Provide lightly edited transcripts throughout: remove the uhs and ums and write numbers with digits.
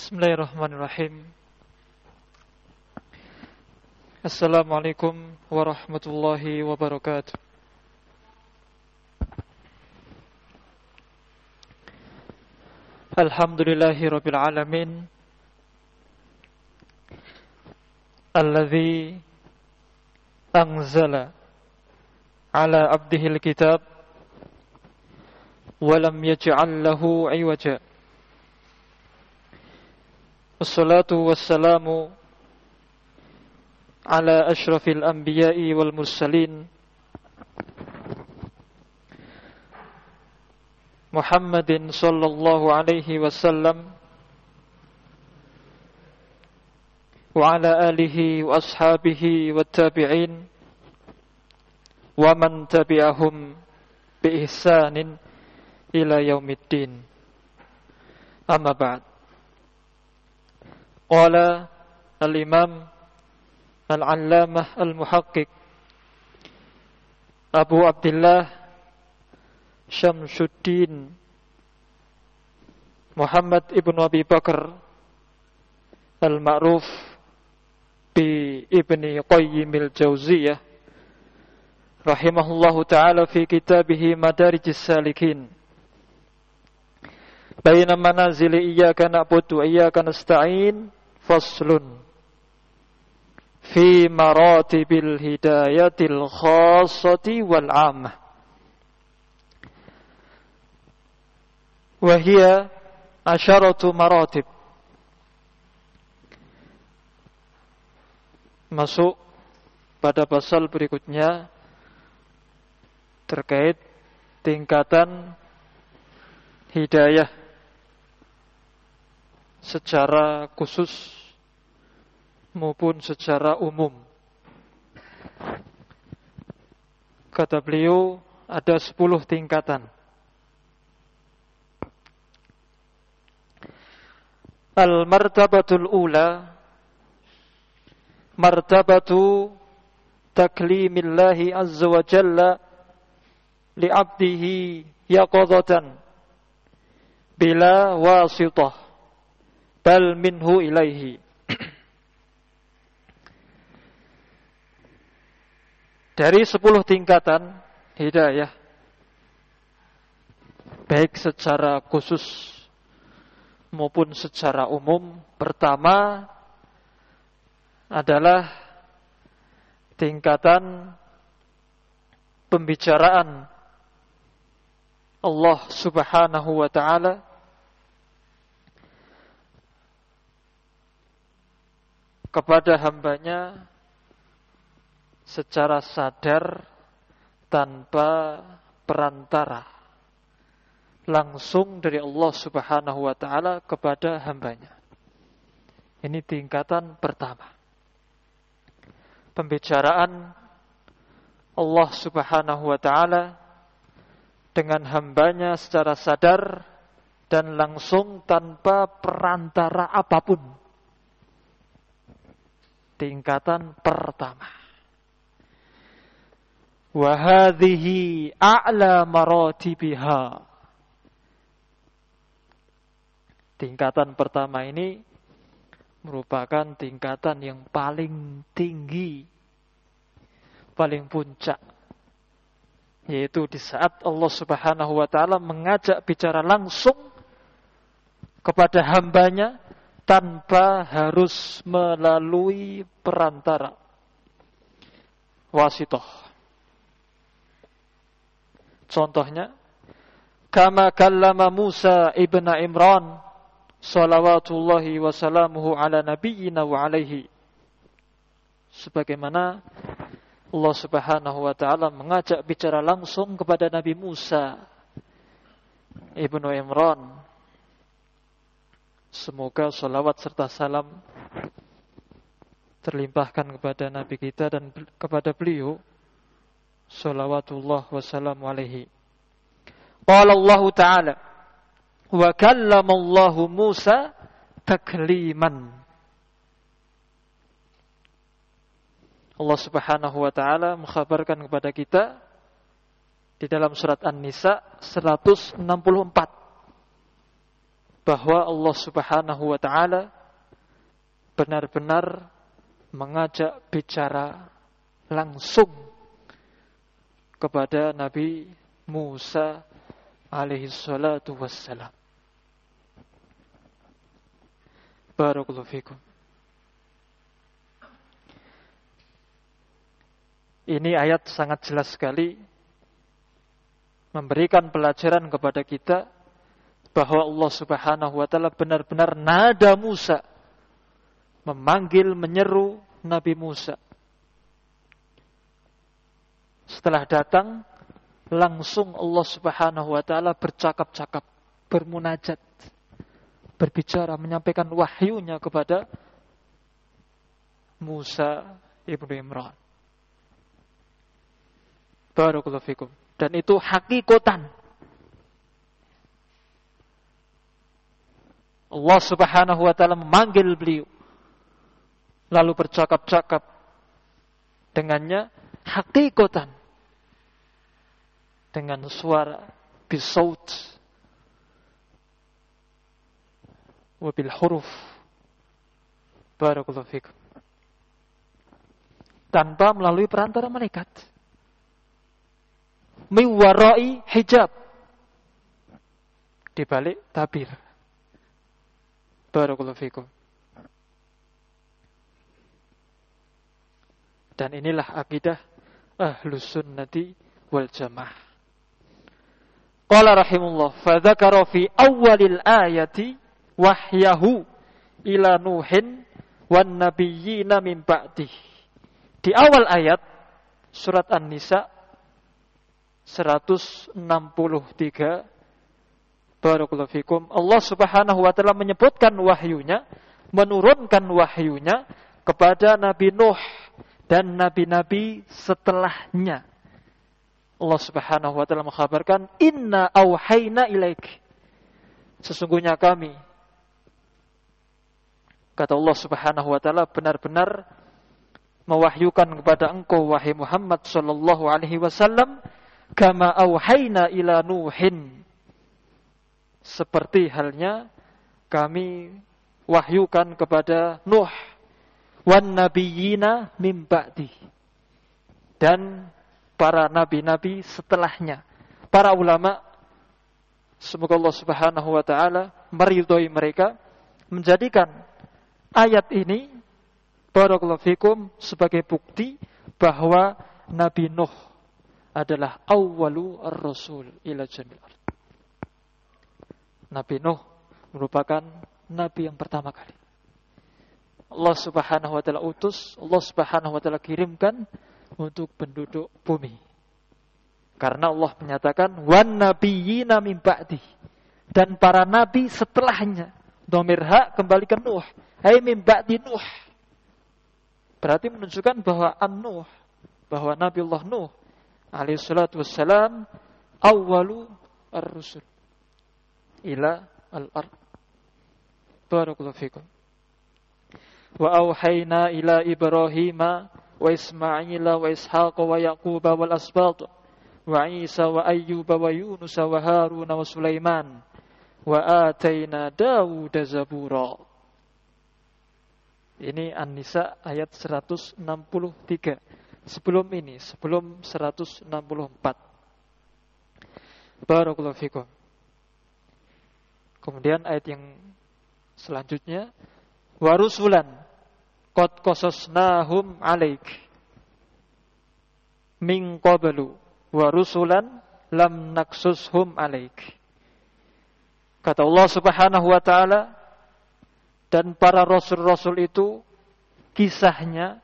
Bismillahirrahmanirrahim. Assalamualaikum warahmatullahi wabarakatuh. Alhamdulillahi rabbil alamin, alladzi anzala ala abdihil kitab wa lam yaj'al lahu 'iwaja. Wassalatu wassalamu ala asyrafil anbiya'i wal mursalin Muhammadin sallallahu alaihi wasallam wa ala alihi wa ashabihi wat tabi'in wa man tabi'ahum bi ihsanin ila yaumiddin. Amma ba'd. Qala al-imam al-allamah al-muhaqqiq Abu Abdullah Syamsuddin Muhammad ibn Abi Bakar al-ma'ruf bi Ibni Qayyim al-Jauziyah rahimahullahu ta'ala fi kitabih Madarijis Salikin baina manazili iyyaka na'budu wa iyyaka nasta'in faslun fi maratibil hidayatil khassati wal 'ammah wa hiya asyaratu maratib. Masuk pada pasal berikutnya terkait tingkatan hidayah secara khusus maupun secara umum. Kata beliau ada 10 tingkatan. Al-martabatul ula, martabatu taklimillahi azza wa jalla li'abdihi yaqadatan bila wasitah bal minhu ilaihi. Dari 10 tingkatan hidayah, baik secara khusus maupun secara umum, pertama adalah tingkatan pembicaraan Allah subhanahu wa ta'ala kepada hambanya secara sadar tanpa perantara, langsung dari Allah subhanahu wa ta'ala kepada hambanya. Ini tingkatan pertama, pembicaraan Allah subhanahu wa ta'ala dengan hambanya secara sadar dan langsung tanpa perantara apapun. Tingkatan pertama. Wa hadhihi a'la maratibiha. Tingkatan pertama ini merupakan tingkatan yang paling tinggi, paling puncak, yaitu di saat Allah subhanahu wa ta'ala mengajak bicara langsung kepada hambanya tanpa harus melalui perantara, wasithah. Contohnya, kama kallama Musa ibn Imran salawatullahi wa salamuhu ala nabiyyina wa alaihi, sebagaimana Allah subhanahu wa ta'ala mengajak bicara langsung kepada Nabi Musa ibnu Imran, semoga salawat serta salam terlimpahkan kepada Nabi kita dan kepada beliau, salawatullah wassalamu alaihi. Qala Allah ta'ala wa kallamallahu Musa takliman. Allah subhanahu wa ta'ala mengkhabarkan kepada kita di dalam surat An-Nisa 164. bahwa Allah Subhanahu wa taala benar-benar mengajak bicara langsung kepada Nabi Musa alaihi salatu wassalam. Barakallahu fikum. Ini ayat sangat jelas sekali memberikan pelajaran kepada kita bahwa Allah Subhanahu wa taala benar-benar nada Musa memanggil, menyeru Nabi Musa. Setelah datang, langsung Allah Subhanahu wa taala bercakap-cakap, bermunajat, berbicara, menyampaikan wahyunya kepada Musa ibnu Imran. Barakallahu fikum. Dan itu hakikatan. Allah Subhanahu wa taala memanggil beliau, lalu bercakap-cakap dengannya hakikatan, dengan suara bisaut wa bil huruf. Barakallahu fikum. Tanpa melalui perantara malaikat. Min warai hijab, di balik tabir. Barakallahu fikum. Dan inilah akidah Ahlus Sunnati wal Jamaah. Qala rahimullah, fa dzakara fi awwalil ayati wahyahu ila Nuhin wan nabiyyina min ba'dih. Di awal ayat surat An-Nisa 163, barakallahu fikum, Allah Subhanahu wa taala menyebutkan wahyunya, menurunkan wahyunya kepada Nabi Nuh dan nabi-nabi setelahnya. Allah Subhanahu wa taala mengkhabarkan, inna auhayna ilaik, sesungguhnya kami, kata Allah Subhanahu wa taala, benar-benar mewahyukan kepada engkau wahai Muhammad sallallahu alaihi wasallam, kama auhayna ila Nuhin, seperti halnya kami wahyukan kepada Nuh, wan nabiyyina min ba'di, dan para nabi-nabi setelahnya. Para ulama, semoga Allah Subhanahu wa taala meridhai mereka, menjadikan ayat ini, barakallahu fikum, sebagai bukti bahwa Nabi Nuh adalah awwalu ar-rasul ila jamil ard. Nabi Nuh merupakan nabi yang pertama kali Allah Subhanahu wa taala utus, Allah Subhanahu wa taala kirimkan untuk penduduk bumi. Karena Allah menyatakan wan nabiyyina min ba'di, dan para nabi setelahnya. Dhamir ha kembali ke Nuh, hai min ba'di Nuh. Berarti menunjukkan bahwa An-Nuh, bahwa Nabi Allah Nuh alaihi salatu wassalam awwalu ar-rusul ila al-ard. Barakallahu fikum. Wa auhayna ila Ibrahima wa Ismaila wa Ishaqa wa Yaquba wal asbat wa Isa wa Ayyuba wa Yunus wa Harun wa Sulaiman wa atayna Dawuda zabura. Ini An-Nisa ayat 163. Sebelum ini, sebelum 164. Barakallahu fikum. Kemudian ayat yang selanjutnya, wa rusulan qad qasasnahum 'alaik min qablu wa rusulan lam naqsushum 'alaik. Kata Allah Subhanahu wa taala, dan para rasul-rasul itu kisahnya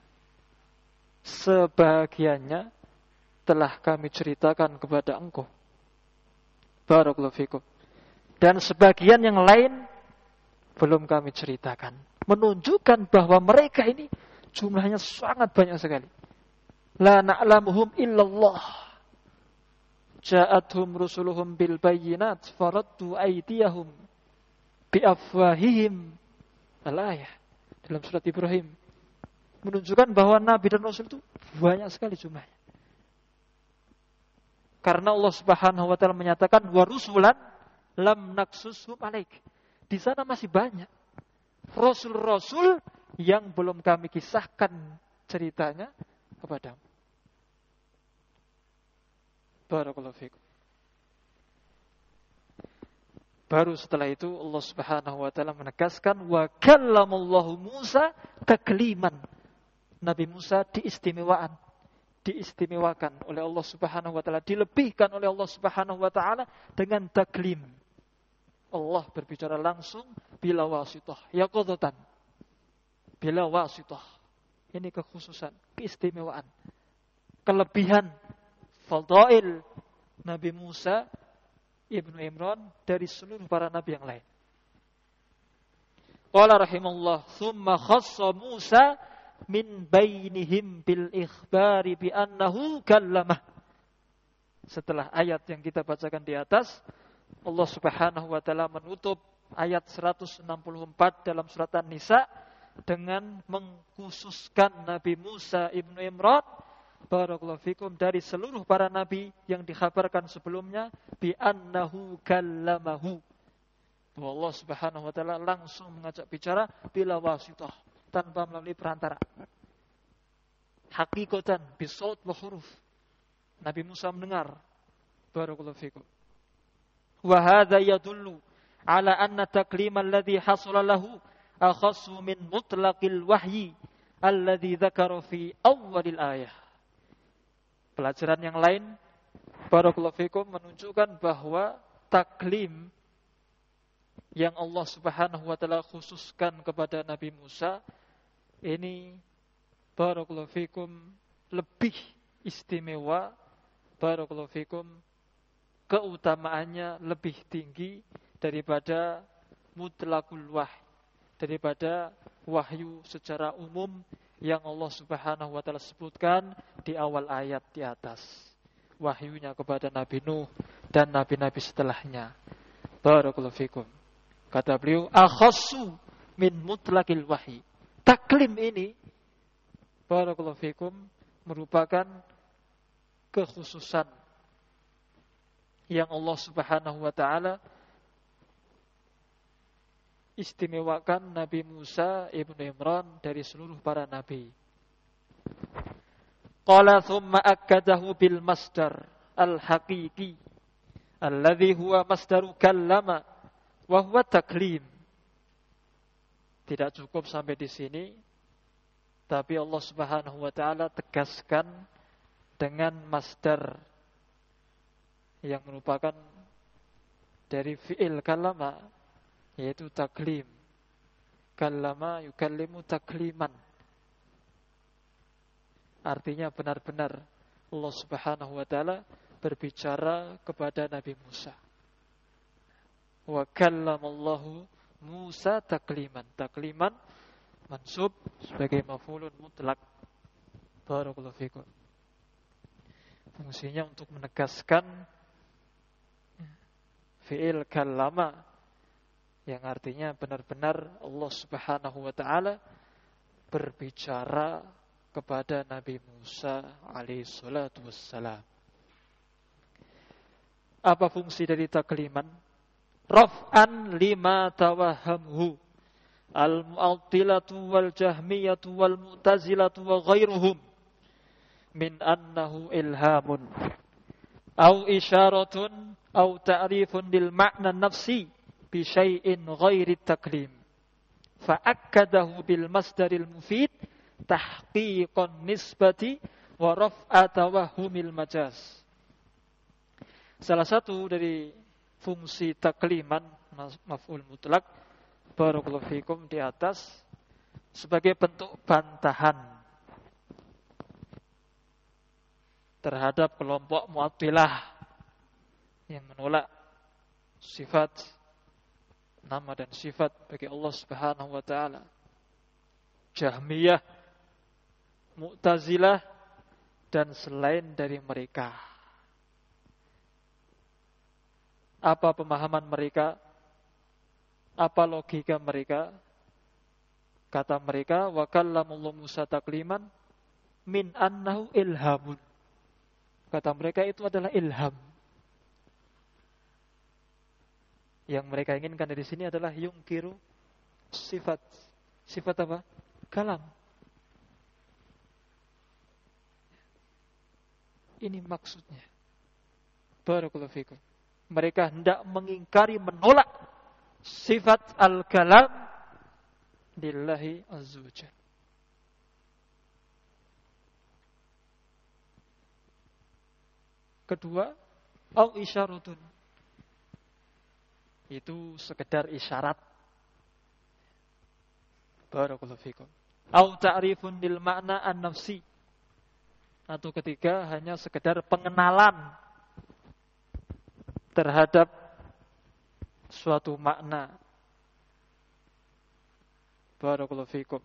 sebagiannya telah kami ceritakan kepada engkau. Barakallahu fikum. Dan sebagian yang lain belum kami ceritakan. Menunjukkan bahwa mereka ini jumlahnya sangat banyak sekali. La na'lamuhum illallah. Ja'athum rusuluhum bil bayyinat faraddu aydiyahum bi afwahihim. Al-ayah dalam surat Ibrahim menunjukkan bahwa nabi dan rasul itu banyak sekali jumlahnya. Karena Allah Subhanahu wa taala menyatakan wa rusulan lam naksushum alaik. Di sana masih banyak rasul-rasul yang belum kami kisahkan ceritanya kepadamu. Barakallahu fikum. Baru setelah itu Allah Subhanahu wa taala menegaskan wa kallamallahu Musa takliman. Nabi Musa diistimewakan oleh Allah Subhanahu wa taala, dilebihkan oleh Allah Subhanahu wa taala dengan taklim. Allah berbicara langsung bila wasithah, yaqadatan. Bila wasithah. Ini kekhususan, keistimewaan, kelebihan, fadail Nabi Musa Ibnu Imran dari seluruh para nabi yang lain. Qala rahimallah, "Tsumma khassa Musa min bainihim bil ikhbari bi annahu kallamah." Setelah ayat yang kita bacakan di atas, Allah Subhanahu wa taala menutup ayat 164 dalam surat An-Nisa dengan mengkhususkan Nabi Musa Ibnu Imran barakallahu fikum dari seluruh para nabi yang dikhabarkan sebelumnya bi annahu kallamahu. Allah Subhanahu wa taala langsung mengajak bicara bila wasithah, tanpa melalui perantara. Hakikatan bisaut wa huruf. Nabi Musa mendengar. Barakallahu fikum. Wa hadza yadullu ala anna taklima alladhi hasala lahu akhassu min mutlaqil wahyi alladhi dzakara fi awwalil ayah. Pelajaran yang lain, barakallahu fikum, menunjukkan bahwa taklim yang Allah Subhanahu wa taala khususkan kepada Nabi Musa ini barakallahu fikum lebih istimewa, barakallahu fikum keutamaannya lebih tinggi daripada mutlaqul wahyi, daripada wahyu secara umum yang Allah Subhanahu wa taala sebutkan di awal ayat di atas. Wahyunya kepada Nabi Nuh dan nabi-nabi setelahnya. Barakallahu fikum. Kata beliau, akhassu min mutlaqil wahyi. Taklim ini barakallahu fikum merupakan kekhususan yang Allah Subhanahu wa taala istimewakan Nabi Musa Ibnu Imran dari seluruh para nabi. Qala thumma akkadahu bil masdar al-haqiqi alladhi huwa masdaru kallama wa huwa taklim. Tidak cukup sampai di sini, tapi Allah Subhanahu wa taala tegaskan dengan masdar yang merupakan dari fi'il kallama, yaitu taklim. Kallama yukallimu takliman. Artinya benar-benar Allah Subhanahu wa taala berbicara kepada Nabi Musa. Wa kallamallahu Musa takliman. Takliman mansub sebagai maf'ulun mutlak. Barakallahu fikum. Fungsinya untuk menegaskan fi'il kallama yang artinya benar-benar Allah Subhanahu wa taala berbicara kepada Nabi Musa alaihi salatu wassalam. Apa fungsi dari takliman? Raf'an lima tawahamhu al-mu'attilatu wal jahmiyatu wal mu'tazilatu wa ghairuhum min annahu ilhamun au isyaratun au ta'rifun lil ma'na nafsi bi syai'in ghairi taklim fa'akkadahu bil masdaril mufid tahqiqan nisbati wa raf'a tawahumil majaz. Salah satu dari fungsi takliman maf'ul mutlak barakallahu fikum di atas sebagai bentuk bantahan terhadap kelompok Mu'attilah yang menolak sifat nama dan sifat bagi Allah Subhanahu wa taala. Jahmiyah, Mu'tazilah dan selain dari mereka. Apa pemahaman mereka? Apa logika mereka? Kata mereka, wa kallamullahu Musa takliman min annahu ilhamun. Kata mereka itu adalah ilham. Yang mereka inginkan dari sini adalah yungkiru sifat. Sifat apa? Kalam. Ini maksudnya. Barakallahu fikum. Mereka hendak mengingkari, menolak sifat al-kalam lillahi azza wa jalla. Kedua, au isyaratun. Itu sekedar isyarat. Barakallahu fikum. Au ta'rifun lil ma'na an-nafsi. Atau ketiga, hanya sekedar pengenalan terhadap suatu makna. Barakallahu fikum.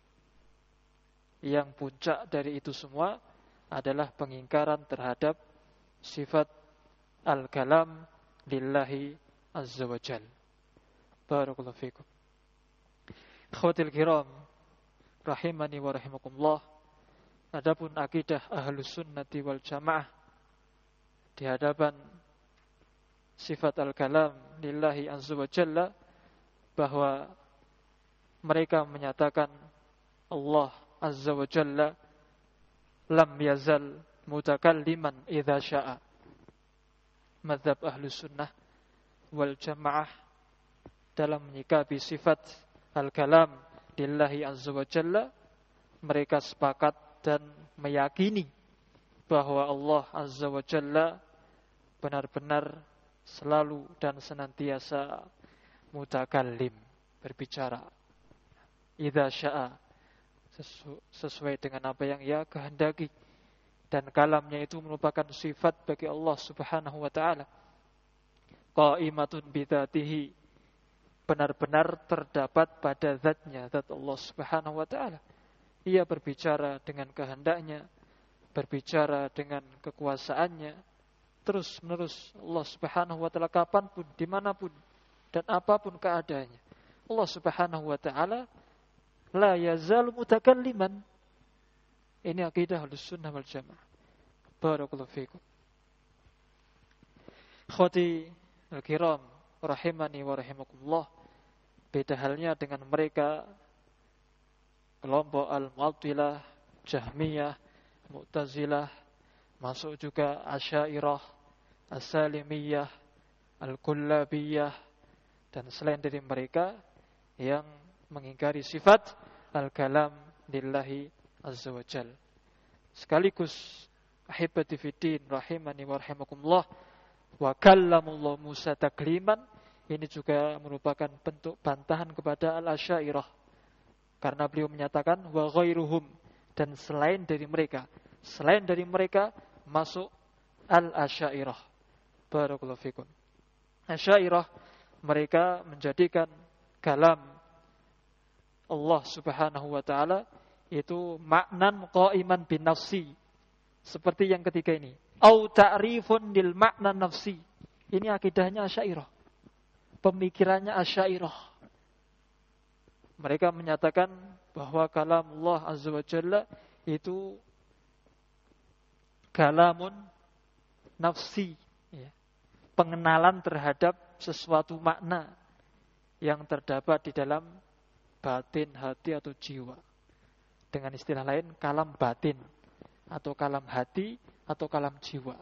Yang puncak dari itu semua adalah pengingkaran terhadap sifat al-kalam lillahi azza wa jal. Barakallahu fikum. Akhwatil kiram, rahimani wa rahimakumullah. Adapun akidah ahlus sunnati wal jamaah di hadapan sifat al-kalam lillahi azza wa jalla, bahwa mereka menyatakan Allah azza wa jalla lam yazal mutakalliman idza syaa. Mazhab ahlus sunnah wal jamaah dalam menyikapi sifat al-kalam lillahi azza wa jalla, mereka sepakat dan meyakini bahwa Allah azza wa jalla benar-benar selalu dan senantiasa mutakallim, berbicara. Idza syaa, sesuai dengan apa yang Ia kehendaki. Dan kalamnya itu merupakan sifat bagi Allah subhanahu wa ta'ala. Qa'imatun bidzatihi, benar-benar terdapat pada zatnya, zat Allah subhanahu wa ta'ala. Ia berbicara dengan kehendaknya, berbicara dengan kekuasaannya, terus menerus. Allah subhanahu wa ta'ala kapanpun, dimanapun, dan apapun keadaannya, Allah subhanahu wa ta'ala la yazal mutakalliman. Ini akidah Ahlus Sunnah wal Jamaah. Barakallahu fikum. Khoti al-kiram rahimani wa rahimakumullah. Beda halnya dengan mereka kelompok al-Mu'attilah, Jahmiyah, Mu'tazilah, masuk juga Asy'ariyah, As-Salimiyah, Al-Kullabiyah, dan selain dari mereka yang mengingkari sifat al-kalam lillahi azza wa jal. Sekaligus ahibati fiddin rahimani wa rahimakumullah, wa kallamullah Musa takliman, ini juga merupakan bentuk bantahan kepada al-Asy'ariyah, karena beliau menyatakan wa ghairuhum, dan selain dari mereka masuk al-Asy'ariyah. Barakallahu fikum. Asy'ariyah mereka menjadikan kalam Allah subhanahu wa ta'ala itu maknan qa'iman bin nafsi, seperti yang ketiga ini, au ta'rifun lil makna nafsi. Ini akidahnya Asy'ariyah, pemikirannya Asy'ariyah. Mereka menyatakan bahwa kalam Allah azza wa jalla itu kalamun nafsi, ya, pengenalan terhadap sesuatu makna yang terdapat di dalam batin hati atau jiwa. Dengan istilah lain, kalam batin atau kalam hati atau kalam jiwa.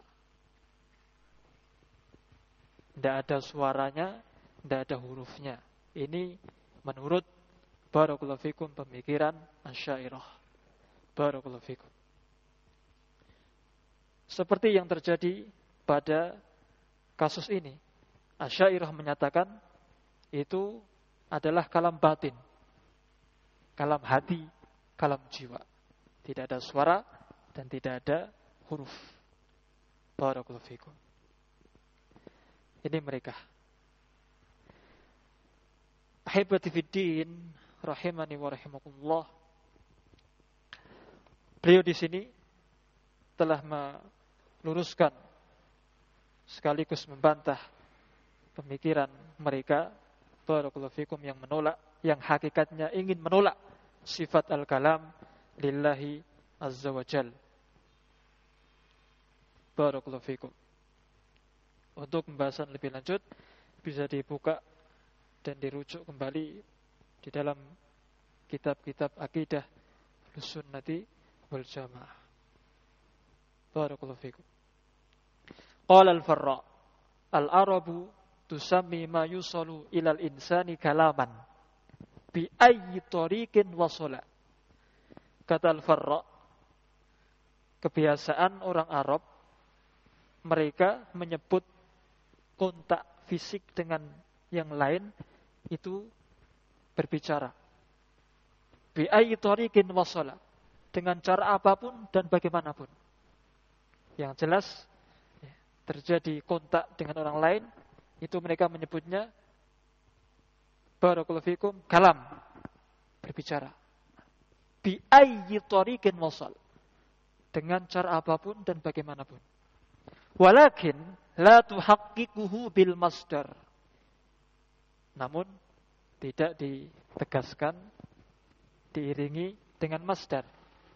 Tidak ada suaranya, tidak ada hurufnya. Ini menurut barakallahu fikum pemikiran Asy'ariyah. Barakallahu fikum. Seperti yang terjadi pada kasus ini, Asy'ariyah menyatakan itu adalah kalam batin, kalam hati, kalam jiwa. Tidak ada suara dan tidak ada huruf. Barakallahu fikum. Ini mereka. Ahibati fiddin rahimani wa rahimakumullah. Beliau di sini telah meluruskan sekaligus membantah pemikiran mereka, barakallahu fikum, yang menolak, yang hakikatnya ingin menolak sifat al-kalam lillahi azza wa jal. Barakallahu fikum. Untuk pembahasan lebih lanjut, bisa dibuka dan dirujuk kembali di dalam kitab-kitab akidah Ahlussunnati wal Jamaah. Barakallahu fikum. Qala al-Farra, al-Arabu tusammi ma yusalu ilal insani kalaman bi ayyi tariqin wasala. Kata al-Farra, kebiasaan orang Arab, mereka menyebut kontak fisik dengan yang lain itu berbicara. Bi ayyi tariqin wasala, dengan cara apapun dan bagaimanapun. Yang jelas terjadi kontak dengan orang lain, itu mereka menyebutnya barakallahu fikum kalam, berbicara. Bi ayyi tariqin wasal, dengan cara apapun dan bagaimanapun. Walakin la tuhaqqiquhu bil masdar, namun tidak ditegaskan, diiringi dengan masdar.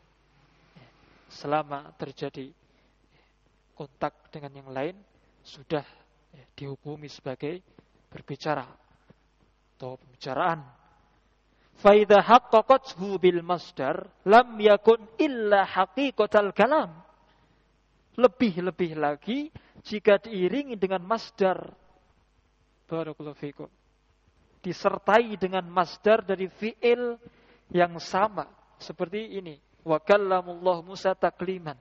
Selama terjadi kontak dengan yang lain, sudah dihukumi sebagai berbicara atau pembicaraan. Fa idza haqqaqathu bil masdar lam yakun illa haqiqatal kalam. Lebih-lebih lagi jika diiringi dengan masdar, barakallahu fikum, disertai dengan masdar dari fi'il yang sama seperti ini, wa kallamullahu Musa takliman.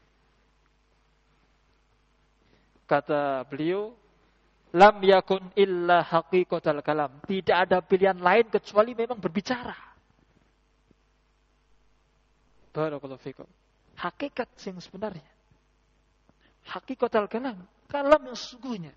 Kata beliau, lam yakun illa haqiqatal kalam, tidak ada pilihan lain kecuali memang berbicara. Barakallahu fikum. Hakikat yang sebenarnya, haqiqatal kalam, kalam yang sesungguhnya.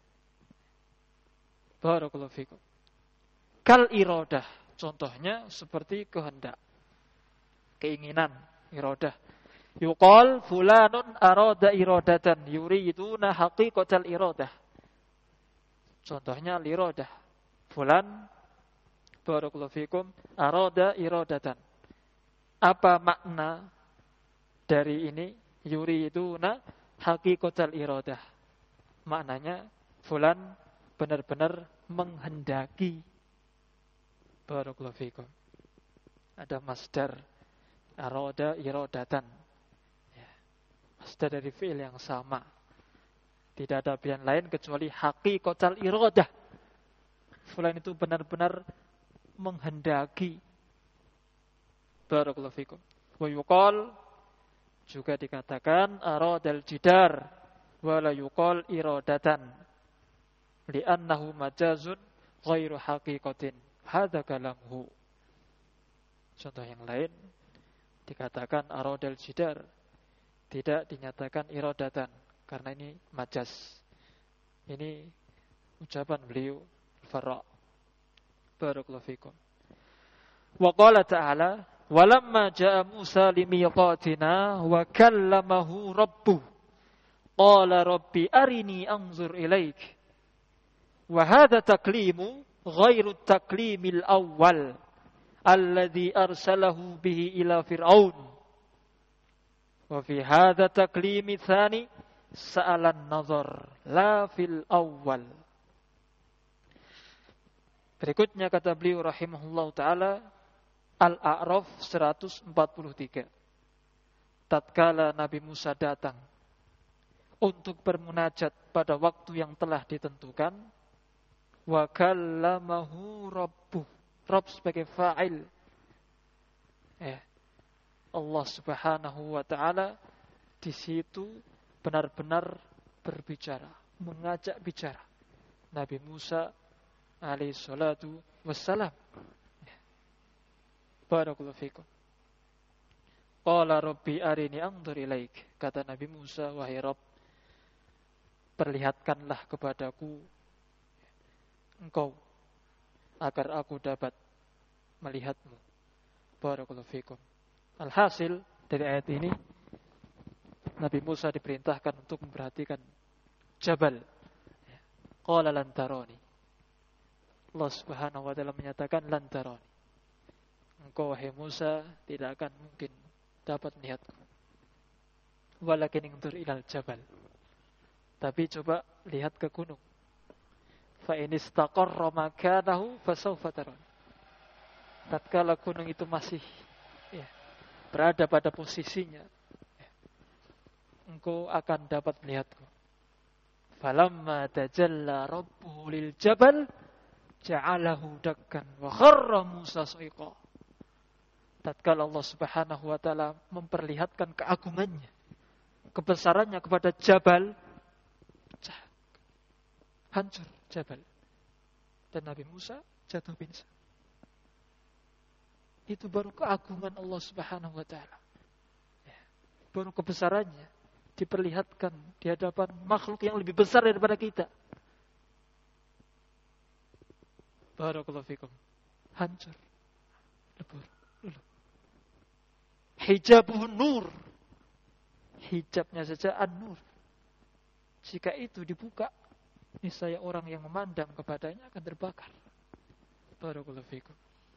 Barakallahu fikum. Kal iradah, contohnya seperti kehendak, keinginan, iradah. Yuqal fulanun arada iradatan yuriduna haqiqatal iradah. Contohnya iradah. Fulan, barakallahu fikum, arada iradatan. Apa makna dari ini? Yuriduna haqiqatal iradah. Maknanya fulan benar-benar menghendaki. Barakallahu fikum. Ada masdar arada iradatan. Masdar dari fi'il yang sama. Tidak ada pilihan lain kecuali haqiqatal iradah. Fulan itu benar-benar menghendaki. Barakallahu fikum. Wa yuqal, juga dikatakan aradal jidar wa la yuqal iradatan li'annahu majazun ghairu haqiqatin. Hadza kalamhu. Contoh yang lain dikatakan aradal jidar, tidak dinyatakan iradatan karena ini majaz. Ini ucapan beliau Farra. Barakallahu fikum. Wa qala ta'ala, walamma ja'a Musa limiqatina wa kallamahu rabbuh qala rabbi arini anzur ilaik. Wa hadha taklimu ghairu taklimil awwal alladhi arsalahu bihi ila fir'aun. Wa fi hadha taklimi tsani sa'alan nazar la fil awwal. Berikutnya kata beliau rahimahullah ta'ala, Al-A'raf 143. Tatkala Nabi Musa datang untuk bermunajat pada waktu yang telah ditentukan, wa kallamahu rabbuh, Rabb sebagai fa'il, Allah Subhanahu wa ta'ala di situ benar-benar berbicara, mengajak bicara Nabi Musa alaihi salatu wassalam. Barakallahu fikum. Qala rabbi arini anzur ilaik. Kata Nabi Musa, wahai Rabb, perlihatkanlah kepadaku engkau agar aku dapat melihatmu. Barakallahu fikum. Alhasil dari ayat ini, Nabi Musa diperintahkan untuk memperhatikan jabal. Qala lan tarani. Allah Subhanahu wa ta'ala menyatakan lan tarani. Engkau wahai Musa tidak akan mungkin dapat melihatku. Walakin ingdur ilal jabal. Tapi coba lihat ke gunung. fa in istaqarra makanahu fasawfa taron. Tatkala gunung itu masih berada pada posisinya, engkau akan dapat melihatku. Falamma tajalla rabbuhu lil jabal ja'alahu dakkan wa kharra Musa sa'iqa. Tatkala Allah Subhanahu wa taala memperlihatkan keagungannya, kebesarannya kepada jabal, hancur jabal. Dan Nabi Musa jatuh pingsan. Itu baru keagungan Allah Subhanahu wa taala. Baru kebesarannya diperlihatkan di hadapan makhluk yang lebih besar daripada kita. Barakallahu fikum. Hancur. Lebur. Hijabuhun nur. Hijabnya saja an-nur. Jika itu dibuka, niscaya orang yang memandang kepadanya akan terbakar. Barakallahu fikum.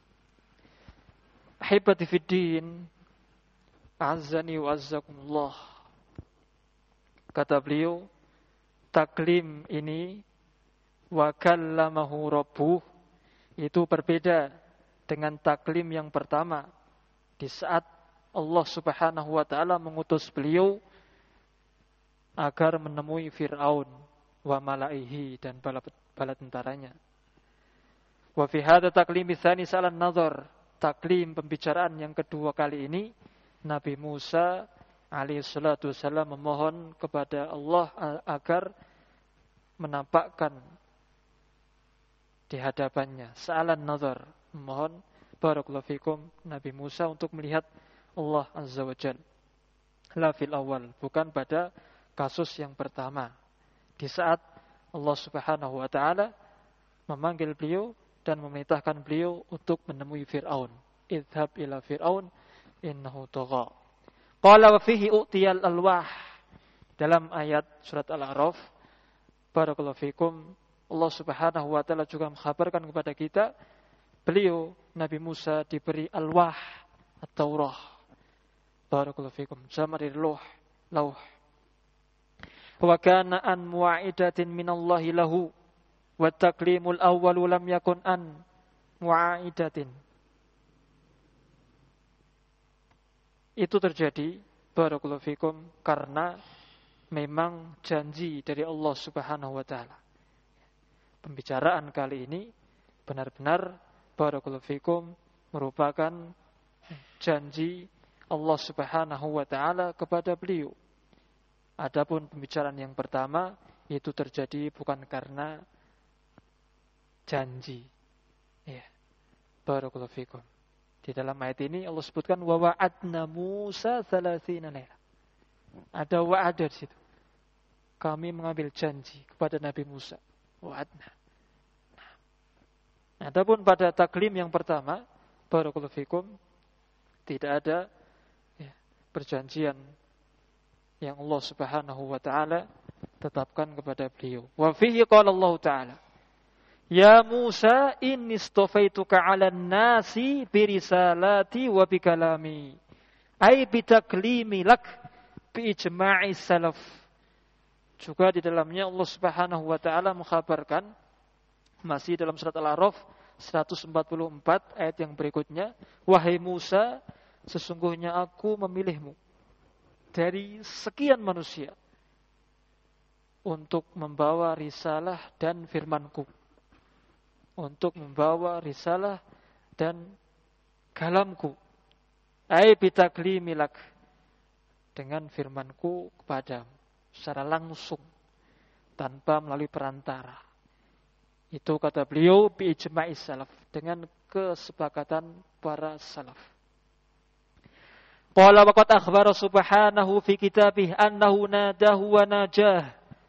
Ahibati fiddin, azani wa azzakumullah. Kata beliau, taklim ini wa kallamahu rabbuh itu berbeda dengan taklim yang pertama di saat Allah Subhanahu wa taala mengutus beliau agar menemui Fir'aun wa malaihi dan bala tentaranya. Wa fi hadza taklimi tsani salan nazar, taklim pembicaraan yang kedua kali ini Nabi Musa alaihi salatu wassalam memohon kepada Allah agar menampakkan di hadapannya. Sa'alan nazar, memohon barakallahu fikum Nabi Musa untuk melihat Allah Azza wa Jalla. La fil awal, bukan pada kasus yang pertama. Di saat Allah Subhanahu wa taala memanggil beliau dan memerintahkan beliau untuk menemui Fir'aun. Idhab ila Fir'aun innahu tagha. Qala wa fihi u'tiyal alwah. Dalam ayat surat Al-A'raf, barakallahu fikum, Allah Subhanahu wa taala juga mengkhabarkan kepada kita beliau Nabi Musa diberi alwah at-Taurah. Barakallahu fikum. Sama dari lauh. Wa kana an mu'idatin minallahi lahu wa taklimul awwalu lam yakun an mu'idatin. Itu terjadi barakallahu fikum karena memang janji dari Allah Subhanahu wa taala. Pembicaraan kali ini benar-benar barakallahu fikum merupakan janji Allah Subhanahu wa taala kepada beliau. Adapun pembicaraan yang pertama itu terjadi bukan karena janji. Ya. Barakallahu fikum. Di dalam ayat ini Allah sebutkan wa wa'adna Musa 30 laila. Ada wa'ada di situ. Kami mengambil janji kepada Nabi Musa. Wa'adna. Adapun pada taklim yang pertama, barakallahu fikum, tidak ada perjanjian yang Allah Subhanahu wa taala tetapkan kepada beliau. Wa fihi qala Allah taala, ya Musa inni istafaituka 'alan nasi birisalati wa bikalami. Ai bitaklimi lak bi ijma'i salaf. Juga di dalamnya Allah Subhanahu wa taala mengkhabarkan masih dalam surat Al-A'raf 144 ayat yang berikutnya, wahai Musa, sesungguhnya aku memilihmu dari sekian manusia untuk membawa risalah dan firmanku. Untuk membawa risalah dan kalamku. Ai bitaklimi lak, dengan firmanku kepadamu secara langsung tanpa melalui perantara. Itu kata beliau bi ijma'i salaf, dengan kesepakatan para salaf. Qala wa qad akhbara subhanahu fi kitabih annahu nadahu wa najah.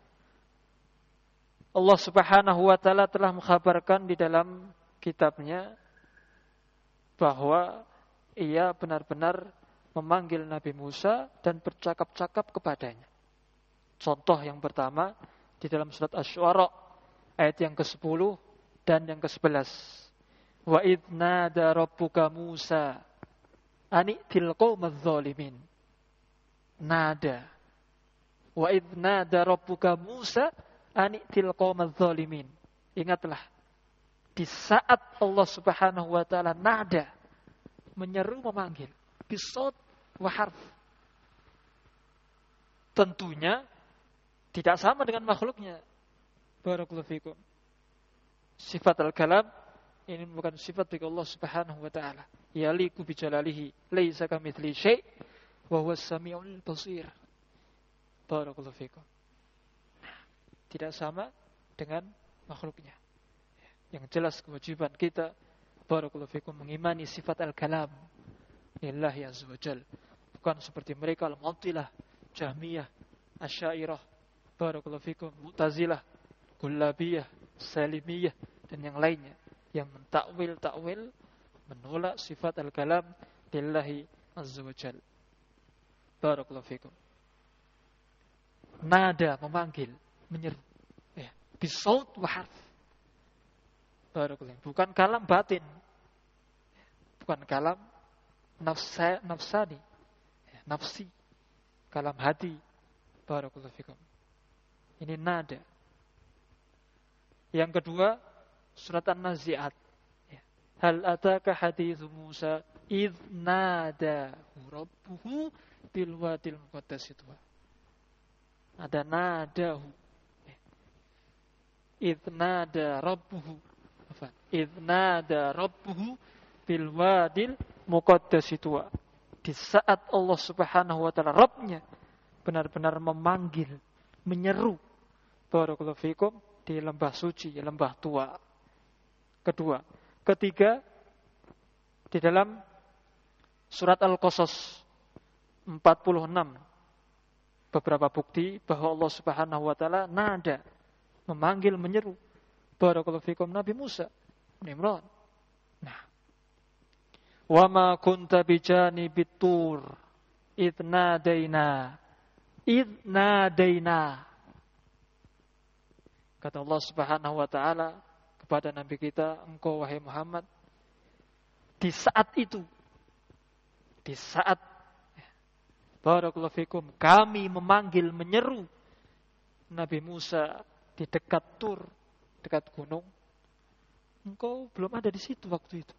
Allah Subhanahu wa taala telah mengkhabarkan di dalam kitabnya bahwa ia benar-benar memanggil Nabi Musa dan bercakap-cakap kepadanya. Contoh yang pertama di dalam surat Asy-Syu'ara ayat yang ke-10 dan yang ke-11. Wa idh nada rabbuka Musa ani'til qaumadz zalimin. Nada. Wa idh nada rabbuka Musa ani'til qaumadz zalimin. Ingatlah, di saat Allah Subhanahu wa taala nada menyeru memanggil, bisot wa harf. Tentunya tidak sama dengan makhluknya. Barakallahu fikum. Sifat al-kalam ini bukan sifat bagi Allah Subhanahu wa taala. Yaliku bi jalalihi, laisa kamitsli syai' wa huwas samiul basir. Barakallahu fikum. Tidak sama dengan makhluknya. Yang jelas kewajiban kita barakallahu fikum mengimani sifat al-kalam lillahi azza wajal. Bukan seperti mereka al-Mu'tazilah, Jahmiyah, Asy'ariyah, barakallahu fikum Mu'tazilah, Kullabiyah, Salimiyah dan yang lainnya yang mentakwil menolak sifat al-kalam lillahi azza wajal. Barakallahu fikum. Nada memanggil, menyeru. Ya, bisaut wa harf. Barakallahu. Bukan kalam batin. Bukan kalam nafsani. Ya, nafsi. Kalam hati. Barakallahu fikum. Ini nada. Yang kedua, surat An-Nazi'at. Ya. Hal ataka hadithu Musa idh nadahu rabbuhu bil wadil muqaddas tuwa. Ada nadahu. Idnada rabbuhu. Idnada rabbuhu bil wadil muqaddas tuwa. Di saat Allah Subhanahu wa taala Rabbnya benar-benar memanggil, menyeru barakallahu fikum di lembah suci, lembah tua. Kedua, ketiga di dalam surat Al-Qasas 46 beberapa bukti bahwa Allah Subhanahu wa taala nada memanggil, menyeru barakallahu fikum Nabi Musa bin Imran. Nah, wa ma kunta bijanibit tur idh nadaina kata Allah Subhanahu wa taala kepada Nabi kita, engkau wahai Muhammad di saat itu, di saat barakallahu fikum kami memanggil, menyeru Nabi Musa di dekat Tur, dekat gunung, engkau belum ada di situ waktu itu.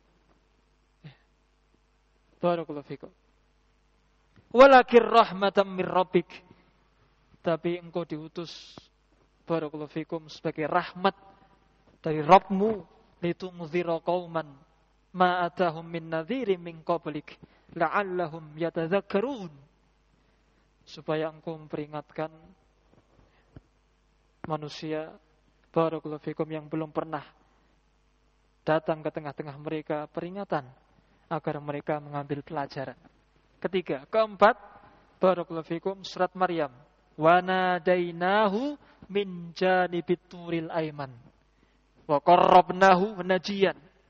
Barakallahu fikum. Walakir rahmatan mir rabbik, tapi engkau diutus barakallahu fikum sebagai rahmat dari Rabbmu, litunzira qauman ma atahum min nadhirin min qablik la'allahum yatadzakkarun, supaya engkau memperingatkan manusia barakallahu fikum yang belum pernah datang ke tengah-tengah mereka peringatan agar mereka mengambil pelajaran. Ketiga, keempat, barakallahu fikum surat Maryam, wa nadainahu min janibit turil aiman wa qarrabnahu najiyan.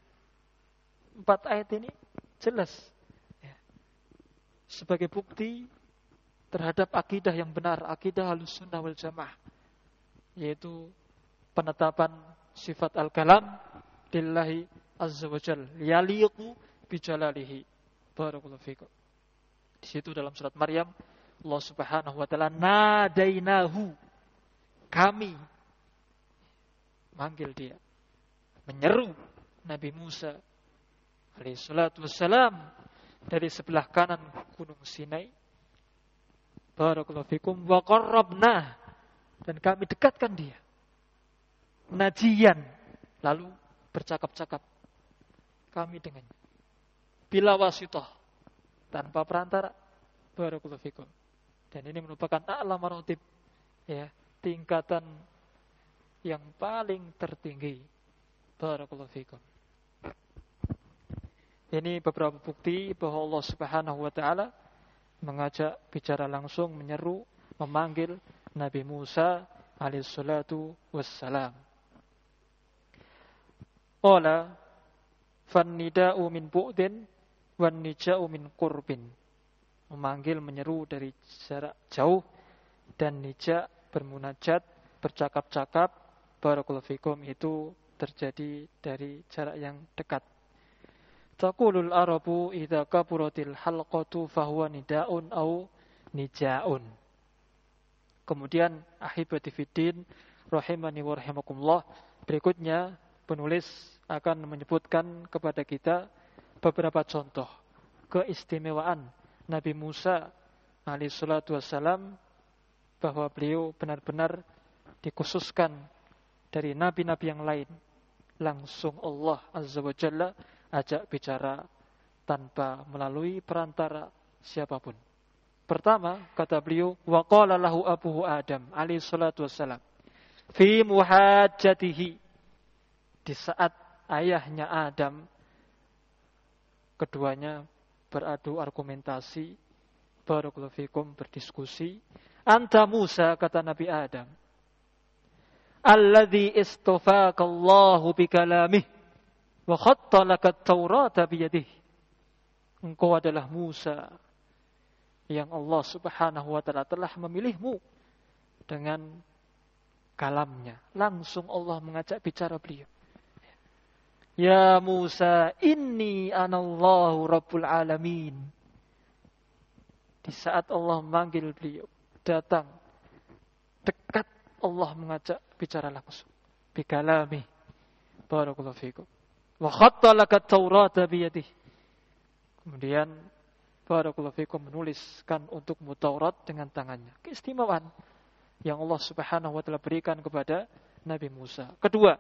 4 ayat ini jelas ya, sebagai bukti terhadap akidah yang benar, akidah Ahlussunnah wal Jamaah, yaitu penetapan sifat al-kalam lillahi azza wa jalla yaliqu bi jalalihi. Barakallahu fikum. Di situ dalam surat Maryam Allah Subhanahu wa taala nadainahu, kami manggil dia, menyeru Nabi Musa alaihi salatu wassalam dari sebelah kanan gunung Sinai. Barakallahu fikum. Wa qarrabna, dan kami dekatkan dia, najian, lalu bercakap-cakap kami dengannya, bila wasithah, tanpa perantara. Barakallahu fikum. Dan ini merupakan a'la maratib, ya, tingkatan yang paling tertinggi. Barakallahu fikum. Ini beberapa bukti bahwa Allah Subhanahu wa taala mengajak bicara langsung, menyeru, memanggil Nabi Musa alaihi salatu wassalam. Qala fannida'u min bu'din wan nija'u min qurbin. Memanggil, menyeru dari jarak jauh, dan nija, bermunajat, bercakap-cakap, barakallahu fikum, itu terjadi dari jarak yang dekat. Taqulul arabu idza kaburatil halqatu fahuwa nida'un au nija'un. Kemudian ahibati fiddin rahimani wa rahimakumullah, Berikutnya penulis akan menyebutkan kepada kita beberapa contoh keistimewaan Nabi Musa alaihissalatu wassalam, bahwa beliau benar-benar dikhususkan dari nabi-nabi yang lain. Langsung Allah Azza wa Jalla ajak bicara tanpa melalui perantara siapapun. Pertama, kata beliau, wa qala lahu abuhu Adam alaihissalatu wassalam fi muhajjatihi, di saat ayahnya Adam, keduanya beradu argumentasi, barakallahu fikum, berdiskusi. Anta Musa, kata Nabi Adam, alladzi istafakallahu bikalamih wa khatta laka at-taurata biyadihi. Engkau adalah Musa yang Allah Subhanahu wa taala telah memilihmu dengan kalamnya. Langsung Allah mengajak bicara beliau. Ya Musa, inni anallahu rabbul alamin. Di saat Allah memanggil beliau, datang, dekat, Allah mengajak bicara langsung. Bikalami. Barakallahu fikum. Wa khatta laka at-taurata biyadihi. Kemudian barakallahu fikum menuliskan untukmu Taurat dengan tangannya. Keistimewaan yang Allah Subhanahu wa taala berikan kepada Nabi Musa. Kedua,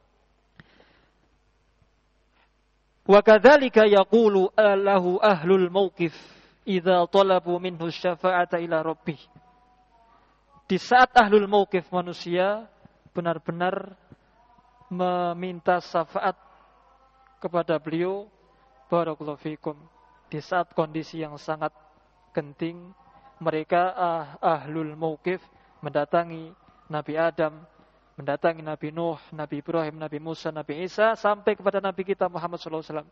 wa kadzalika yaqulu lahu ahlul mauqif idza talabu minhu syafa'ata ila rabbih. Di saat ahlul mauqif, manusia benar-benar meminta syafaat kepada beliau, barakallahu fikum, di saat kondisi yang sangat genting, mereka ahlul mauqif mendatangi Nabi Adam, mendatangi Nabi Nuh, Nabi Ibrahim, Nabi Musa, Nabi Isa, sampai kepada Nabi kita Muhammad SAW.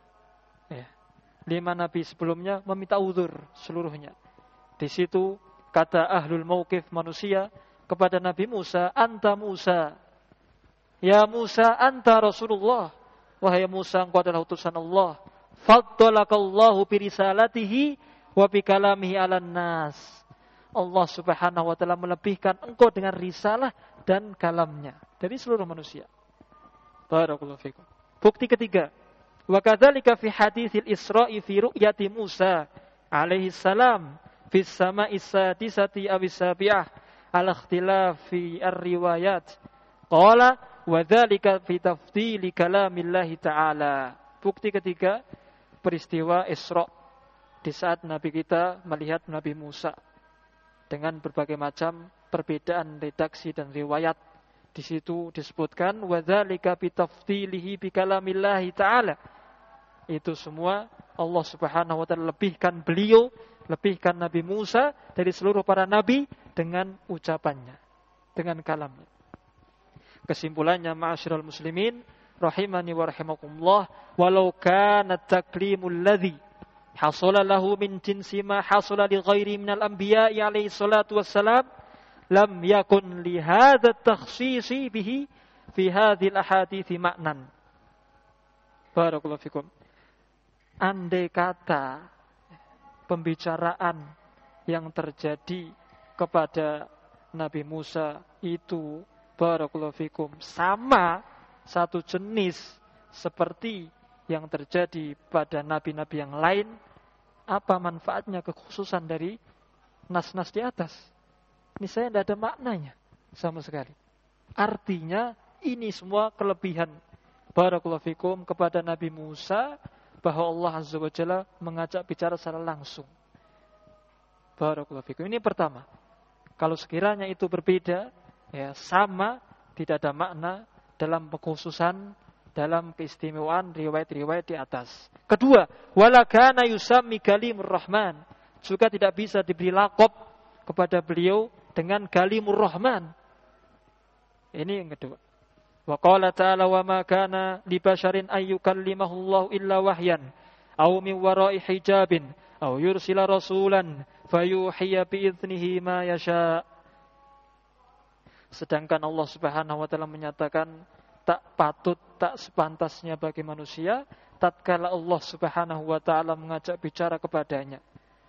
Ya. 5 nabi sebelumnya meminta uzur seluruhnya. Di situ kata ahlul mauqif manusia kepada Nabi Musa, anta Musa. Ya Musa, anta Rasulullah. Wahai Musa, engkau adalah utusan Allah. Faddalakallahu birisalatihi wa bikalamihi 'alan nas. Allah Subhanahu wa taala melebihkan engkau dengan risalah dan kalamnya dari seluruh manusia. Barakallahu fikum. Bukti ketiga, wa kadzalika fi haditsil Isra'i fi ru'yati Musa alaihi salam fi sama'i sadisati aw sabi'ah ala ikhtilafi ar-riwayat. Qala wa dzalika fi tafdili kalamillahi ta'ala. Bukti ketiga, peristiwa Isra, di saat Nabi kita melihat Nabi Musa dengan berbagai macam perbedaan redaksi dan riwayat. Di situ disebutkan wa dzalika bi tafdilihi bi kalamillahi ta'ala. Itu semua Allah Subhanahu wa taala lebihkan beliau, lebihkan Nabi Musa dari seluruh para nabi dengan ucapannya, dengan kalamnya. Kesimpulannya, ma'asyiral muslimin rahimani wa rahimakumullah, walau kana taklimul ladzi hasala lahu min jinsi ma hasala li ghairi minal anbiya'i alaihi salatu wassalam lam yakun li hadha takhsisi bihi fi hadhil ahadithi ma'nan. Barakallahu fikum. Andai kata pembicaraan yang terjadi kepada Nabi Musa itu, barakallahu fikum, sama satu jenis seperti yang terjadi pada nabi-nabi yang lain, apa manfaatnya kekhususan dari nas-nas di atas? Ini saya tidak ada maknanya sama sekali. Artinya ini semua kelebihan, barakallahu fikum, kepada Nabi Musa, bahwa Allah Azza wa Jalla mengajak bicara secara langsung. Barakallahu fikum. Ini pertama. Kalau sekiranya itu berbeda, ya sama, tidak ada makna dalam kekhususan, dalam keistimewaan riwayat-riwayat di atas. Kedua, wala kana yusammi kalimur rahman, juga tidak bisa diberi laqab kepada beliau dengan kalimur rahman. Ini yang kedua. Wa qala ta'ala wa ma kana li basharin ay yukallimahu Allah illa wahyan aw min wara'i hijabin aw yursila rasulan fayuhiya bi idnihi ma yasha. Sedangkan Allah Subhanahu wa taala menyatakan tak patut, tak sepantasnya bagi manusia tatkala Allah Subhanahu wa taala mengajak bicara kepadanya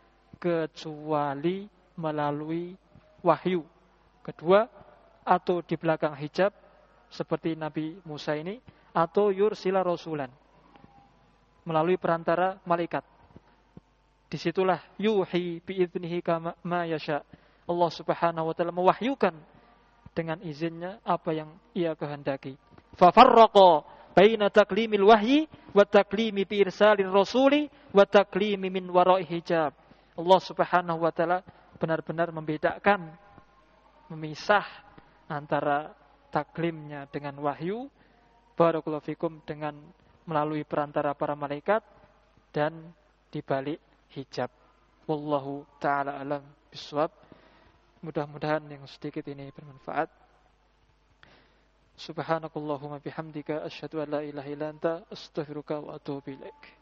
kecuali melalui wahyu. Kedua, atau di belakang hijab, seperti Nabi Musa ini, atau yursila rasulan, melalui perantara malaikat. Disitulah yuhi bi'idnihi kama ma yasha. Allah Subhanahu wa taala mewahyukan dengan izinnya apa yang Ia kehendaki. Fa farraqa baina taklimil wahyi wa taklimi bi irsalir rasuli wa taklimi min wara'i hijab. Allah Subhanahu wa taala benar-benar membedakan, memisah antara taklimnya dengan wahyu, barakallahu fikum, dengan melalui perantara para malaikat, dan di balik hijab. Wallahu ta'ala alam biswab. Mudah-mudahan yang sedikit ini bermanfaat. Subhanakallahumma bihamdika asyhadu an la ilaha illa anta astaghfiruka wa atubu ilaik.